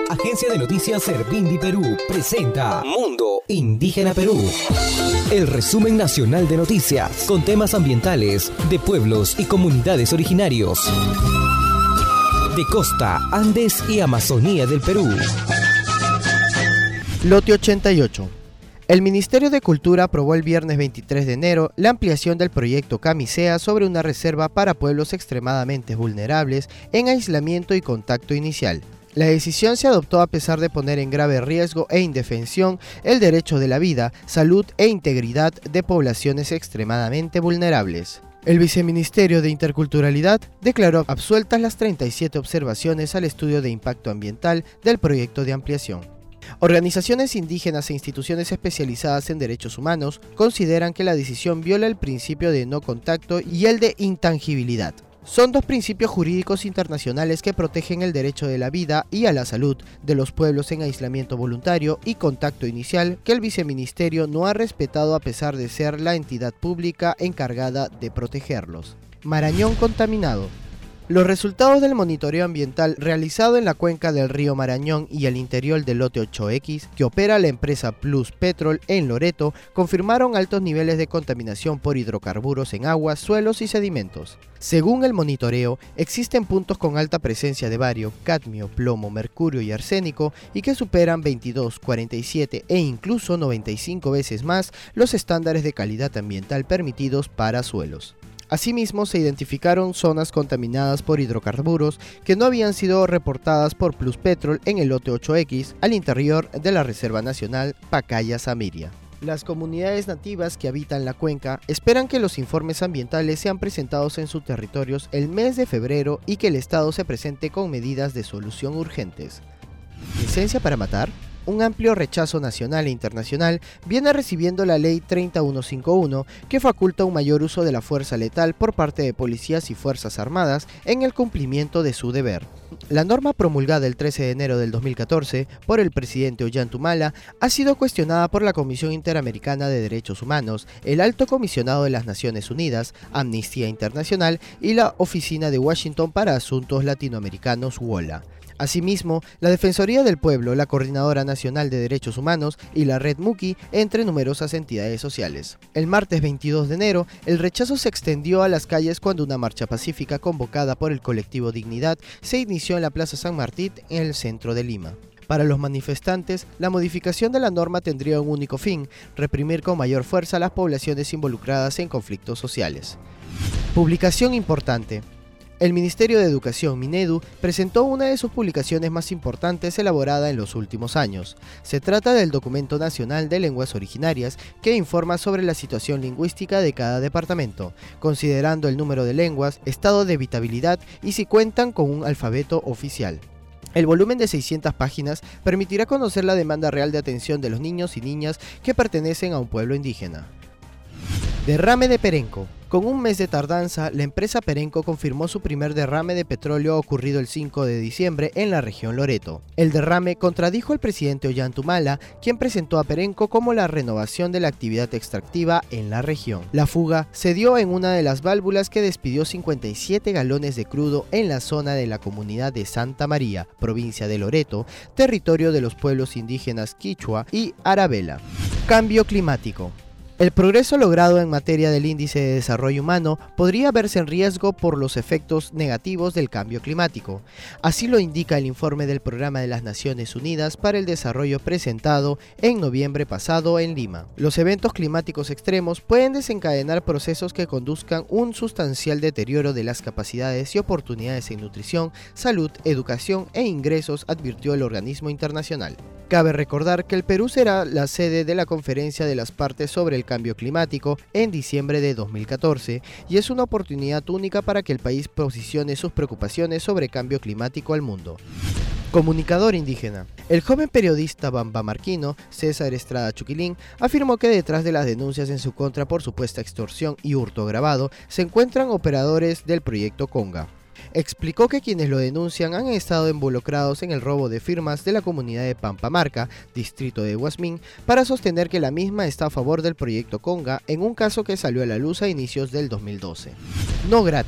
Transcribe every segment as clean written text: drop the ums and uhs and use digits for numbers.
Agencia de Noticias Servindi Perú presenta Mundo Indígena Perú. El resumen nacional de noticias con temas ambientales de pueblos y comunidades originarios de costa, Andes y Amazonía del Perú. Lote 88. El Ministerio de Cultura aprobó el viernes 23 de enero la ampliación del proyecto Camisea sobre una reserva para pueblos extremadamente vulnerables en aislamiento y contacto inicial. La decisión se adoptó a pesar de poner en grave riesgo e indefensión el derecho de la vida, salud e integridad de poblaciones extremadamente vulnerables. El Viceministerio de Interculturalidad declaró absueltas las 37 observaciones al estudio de impacto ambiental del proyecto de ampliación. Organizaciones indígenas e instituciones especializadas en derechos humanos consideran que la decisión viola el principio de no contacto y el de intangibilidad. Son dos principios jurídicos internacionales que protegen el derecho de la vida y a la salud de los pueblos en aislamiento voluntario y contacto inicial que el viceministerio no ha respetado a pesar de ser la entidad pública encargada de protegerlos. Marañón contaminado. Los resultados del monitoreo ambiental realizado en la cuenca del río Marañón y el interior del lote 8X, que opera la empresa Plus Petrol en Loreto, confirmaron altos niveles de contaminación por hidrocarburos en aguas, suelos y sedimentos. Según el monitoreo, existen puntos con alta presencia de bario, cadmio, plomo, mercurio y arsénico y que superan 22, 47 e incluso 95 veces más los estándares de calidad ambiental permitidos para suelos. Asimismo, se identificaron zonas contaminadas por hidrocarburos que no habían sido reportadas por Plus Petrol en el lote 8X al interior de la Reserva Nacional Pacaya-Samiria. Las comunidades nativas que habitan la cuenca esperan que los informes ambientales sean presentados en sus territorios el mes de febrero y que el Estado se presente con medidas de solución urgentes. ¿Licencia para matar? Un amplio rechazo nacional e internacional viene recibiendo la Ley 30151, que faculta un mayor uso de la fuerza letal por parte de policías y fuerzas armadas en el cumplimiento de su deber. La norma promulgada el 13 de enero del 2014 por el presidente Ollanta ha sido cuestionada por la Comisión Interamericana de Derechos Humanos, el Alto Comisionado de las Naciones Unidas, Amnistía Internacional y la Oficina de Washington para Asuntos Latinoamericanos, WOLA. Asimismo, la Defensoría del Pueblo, la Coordinadora Nacional de Derechos Humanos y la Red Muki, entre numerosas entidades sociales. El martes 22 de enero, el rechazo se extendió a las calles cuando una marcha pacífica convocada por el colectivo Dignidad se inició en la Plaza San Martín, en el centro de Lima. Para los manifestantes, la modificación de la norma tendría un único fin: reprimir con mayor fuerza a las poblaciones involucradas en conflictos sociales. Publicación importante. El Ministerio de Educación, Minedu, presentó una de sus publicaciones más importantes elaborada en los últimos años. Se trata del Documento Nacional de Lenguas Originarias, que informa sobre la situación lingüística de cada departamento, considerando el número de lenguas, estado de habitabilidad y si cuentan con un alfabeto oficial. El volumen de 600 páginas permitirá conocer la demanda real de atención de los niños y niñas que pertenecen a un pueblo indígena. Derrame de Perenco. Con un mes de tardanza, la empresa Perenco confirmó su primer derrame de petróleo ocurrido el 5 de diciembre en la región Loreto. El derrame contradijo al presidente Ollanta, quien presentó a Perenco como la renovación de la actividad extractiva en la región. La fuga se dio en una de las válvulas que despidió 57 galones de crudo en la zona de la comunidad de Santa María, provincia de Loreto, territorio de los pueblos indígenas Quichua y Arabela. Cambio climático. El progreso logrado en materia del índice de desarrollo humano podría verse en riesgo por los efectos negativos del cambio climático. Así lo indica el informe del Programa de las Naciones Unidas para el Desarrollo presentado en noviembre pasado en Lima. Los eventos climáticos extremos pueden desencadenar procesos que conduzcan un sustancial deterioro de las capacidades y oportunidades en nutrición, salud, educación e ingresos, advirtió el organismo internacional. Cabe recordar que el Perú será la sede de la Conferencia de las Partes sobre el Cambio Climático en diciembre de 2014 y es una oportunidad única para que el país posicione sus preocupaciones sobre cambio climático al mundo. Comunicador indígena. El joven periodista bambamarquino César Estrada Chuquilín afirmó que detrás de las denuncias en su contra por supuesta extorsión y hurto agravado se encuentran operadores del proyecto Conga. Explicó que quienes lo denuncian han estado involucrados en el robo de firmas de la comunidad de Pampamarca, distrito de Huasmín, para sostener que la misma está a favor del proyecto Conga en un caso que salió a la luz a inicios del 2012. No grato.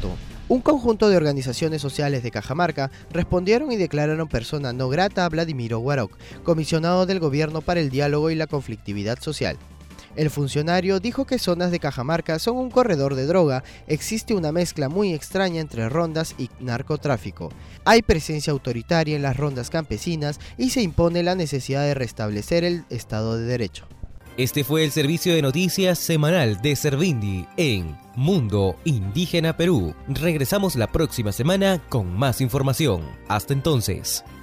Un conjunto de organizaciones sociales de Cajamarca respondieron y declararon persona no grata a Vladimiro Guaroc, comisionado del gobierno para el diálogo y la conflictividad social. El funcionario dijo que zonas de Cajamarca son un corredor de droga, existe una mezcla muy extraña entre rondas y narcotráfico. Hay presencia autoritaria en las rondas campesinas y se impone la necesidad de restablecer el Estado de Derecho. Este fue el servicio de noticias semanal de Servindi en Mundo Indígena Perú. Regresamos la próxima semana con más información. Hasta entonces.